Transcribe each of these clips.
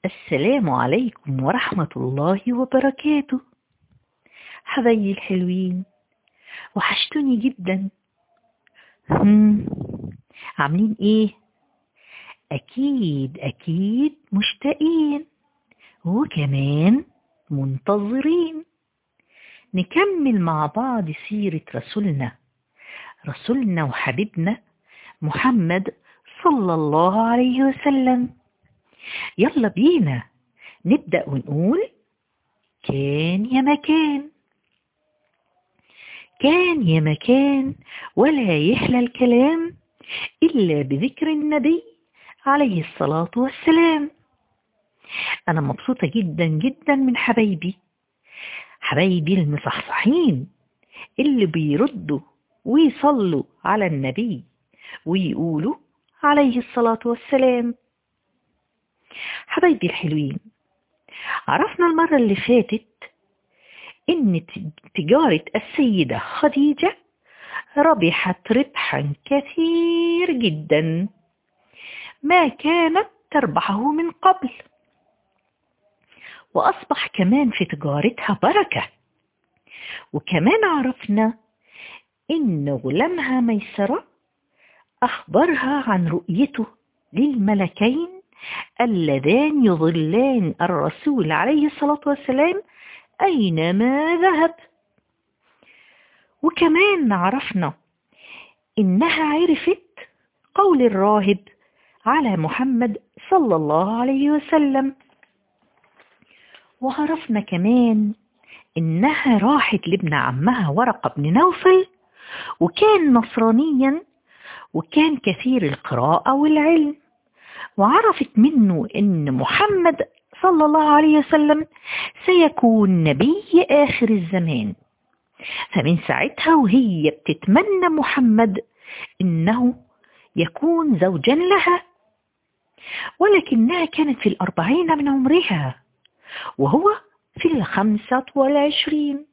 السلام عليكم ورحمة الله وبركاته. حبايبي الحلوين، وحشتوني جدا. هم، عاملين ايه؟ اكيد اكيد مشتاقين وكمان منتظرين نكمل مع بعض سيرة رسولنا وحبيبنا محمد صلى الله عليه وسلم. يلا بينا نبدأ ونقول: كان يا مكان، كان يا مكان، ولا يحلى الكلام إلا بذكر النبي عليه الصلاة والسلام. أنا مبسوطة جدا جدا من حبايبي المصحصحين اللي بيردوا ويصلوا على النبي ويقولوا عليه الصلاة والسلام. حبايبي الحلوين، عرفنا المرة اللي فاتت إن تجارة السيدة خديجة ربحت ربحا كثير جدا ما كانت تربحه من قبل، وأصبح كمان في تجارتها بركة. وكمان عرفنا إن غلامها ميسرة أخبرها عن رؤيته للملكين اللذان يظلان الرسول عليه الصلاة والسلام أينما ذهب. وكمان عرفنا إنها عرفت قول الراهب على محمد صلى الله عليه وسلم. وعرفنا كمان إنها راحت لابن عمها ورقة بن نوفل، وكان نصرانيا وكان كثير القراءة والعلم، وعرفت منه إن محمد صلى الله عليه وسلم سيكون نبي آخر الزمان. فمن ساعتها وهي بتتمنى محمد إنه يكون زوجا لها، ولكنها كانت في 40 من عمرها وهو في 25.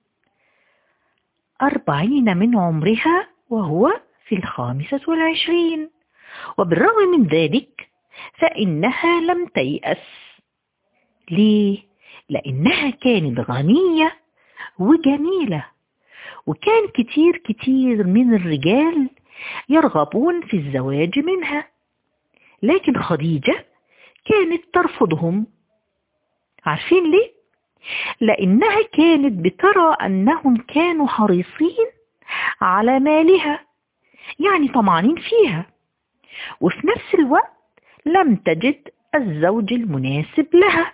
40 من عمرها وهو في 25. وبالرغم من ذلك فإنها لم تيأس. ليه؟ لأنها كانت غنية وجميلة، وكان كتير من الرجال يرغبون في الزواج منها، لكن خديجة كانت ترفضهم. عارفين ليه؟ لأنها كانت بترى أنهم كانوا حريصين على مالها، يعني طمعانين فيها، وفي نفس الوقت لم تجد الزوج المناسب لها.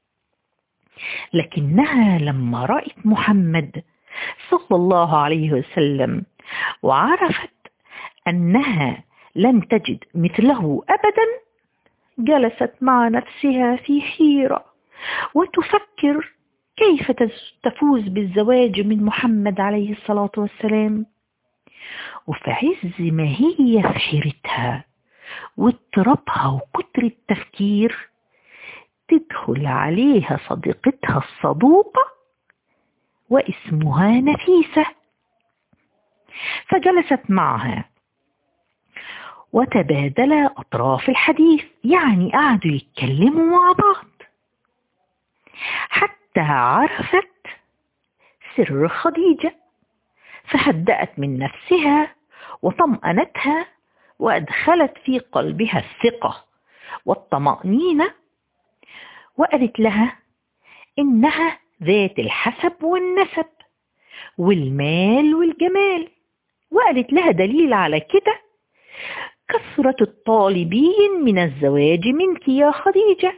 لكنها لما رأت محمد صلى الله عليه وسلم وعرفت أنها لن تجد مثله أبدا، جلست مع نفسها في حيرة وتفكر كيف تفوز بالزواج من محمد عليه الصلاة والسلام. وفي عز ما هي في حيرتها واضطرابها وكتر التفكير، تدخل عليها صديقتها الصدوقة واسمها نفيسة، فجلست معها وتبادلا أطراف الحديث، يعني قعدوا يتكلموا مع بعض حتى عرفت سر خديجة، فهدأت من نفسها وطمأنتها وأدخلت في قلبها الثقة والطمأنينة، وقالت لها إنها ذات الحسب والنسب والمال والجمال. وقالت لها دليل على كده كثرة الطالبين من الزواج منك يا خديجة،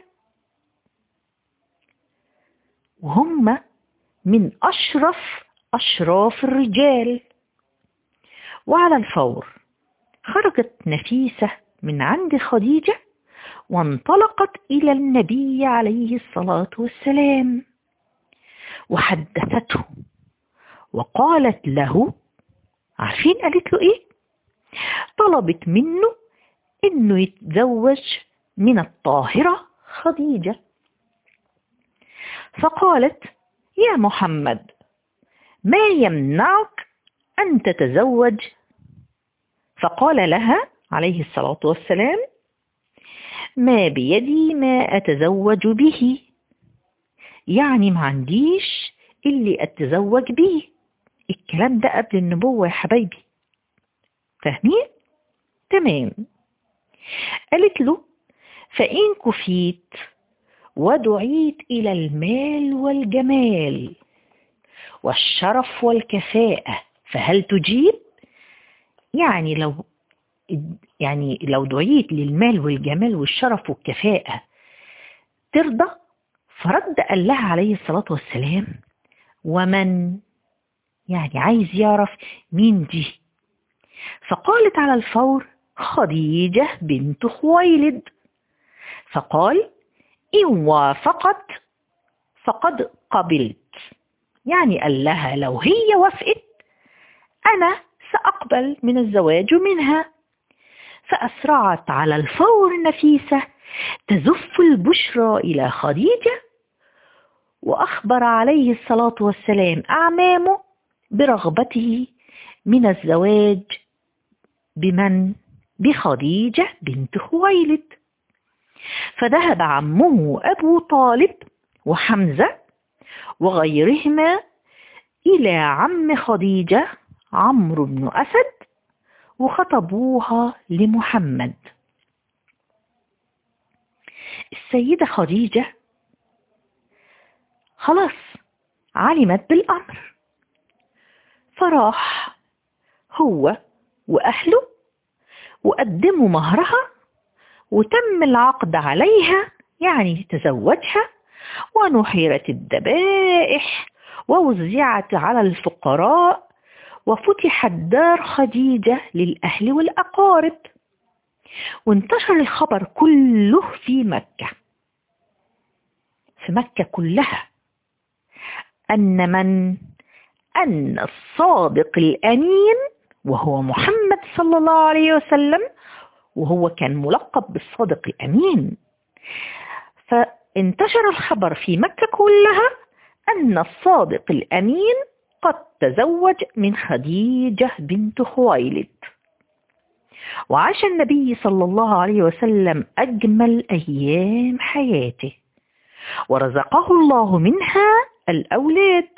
وهم من أشراف الرجال. وعلى الفور خرجت نفيسة من عند خديجة وانطلقت إلى النبي عليه الصلاة والسلام، وحدثته وقالت له، عارفين قالت له إيه؟ طلبت منه إنه يتزوج من الطاهرة خديجة. فقالت: يا محمد، ما يمنعك أن تتزوج؟ فقال لها عليه الصلاة والسلام: ما بيدي ما أتزوج به، يعني ما عنديش اللي أتزوج به. الكلام ده قبل النبوة يا حبايبي، فاهمين؟ تمام. قالت له: فإن كفيت ودعيت إلى المال والجمال والشرف والكفاءة فهل تجيب؟ يعني لو دعيت للمال والجمال والشرف والكفاءة ترضى؟ فرد قال لها عليه الصلاة والسلام: ومن؟ يعني عايز يعرف مين دي. فقالت على الفور: خديجة بنت خويلد. فقال: إن وافقت فقد قبلت، يعني قال لها لو هي وافقت أنا سأقبل من الزواج منها. فأسرعت على الفور نفيسة تزف البشرى إلى خديجة، وأخبر عليه الصلاة والسلام أعمامه برغبته من الزواج بمن؟ بخديجة بنت خويلد. فذهب عمه أبو طالب وحمزة وغيرهما إلى عم خديجة عمرو بن أسد وخطبوها لمحمد. السيدة خديجة خلاص علمت بالأمر، فراح هو وأهله وقدموا مهرها وتم العقد عليها، يعني تزوجها، ونحرت الذبائح ووزعت على الفقراء، وفتحت دار خديجة للأهل والأقارب، وانتشر الخبر كله في مكة كلها أن الصادق الأمين وهو محمد صلى الله عليه وسلم، وهو كان ملقب بالصادق الأمين. فانتشر الخبر في مكة كلها أن الصادق الأمين قد تزوج من خديجة بنت خويلد. وعاش النبي صلى الله عليه وسلم أجمل أيام حياته، ورزقه الله منها الأولاد: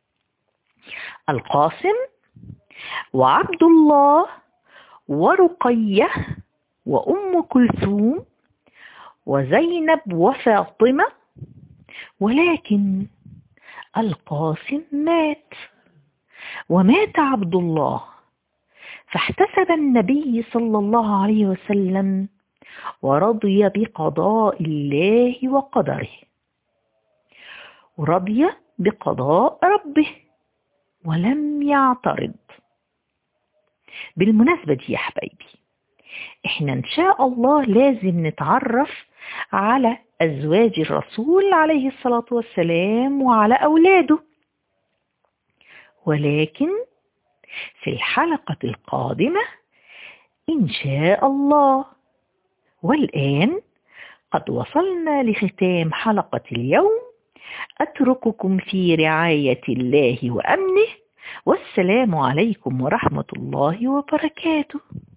القاسم وعبد الله ورقية وأم كلثوم وزينب وفاطمة. ولكن القاسم مات ومات عبد الله، فاحتسب النبي صلى الله عليه وسلم ورضي بقضاء الله وقدره، ورضي بقضاء ربه ولم يعترض. بالمناسبة دي يا حبايبي، احنا ان شاء الله لازم نتعرف على أزواج الرسول عليه الصلاة والسلام وعلى أولاده، ولكن في الحلقة القادمة إن شاء الله. والآن قد وصلنا لختام حلقة اليوم، أترككم في رعاية الله وأمنه، والسلام عليكم ورحمة الله وبركاته.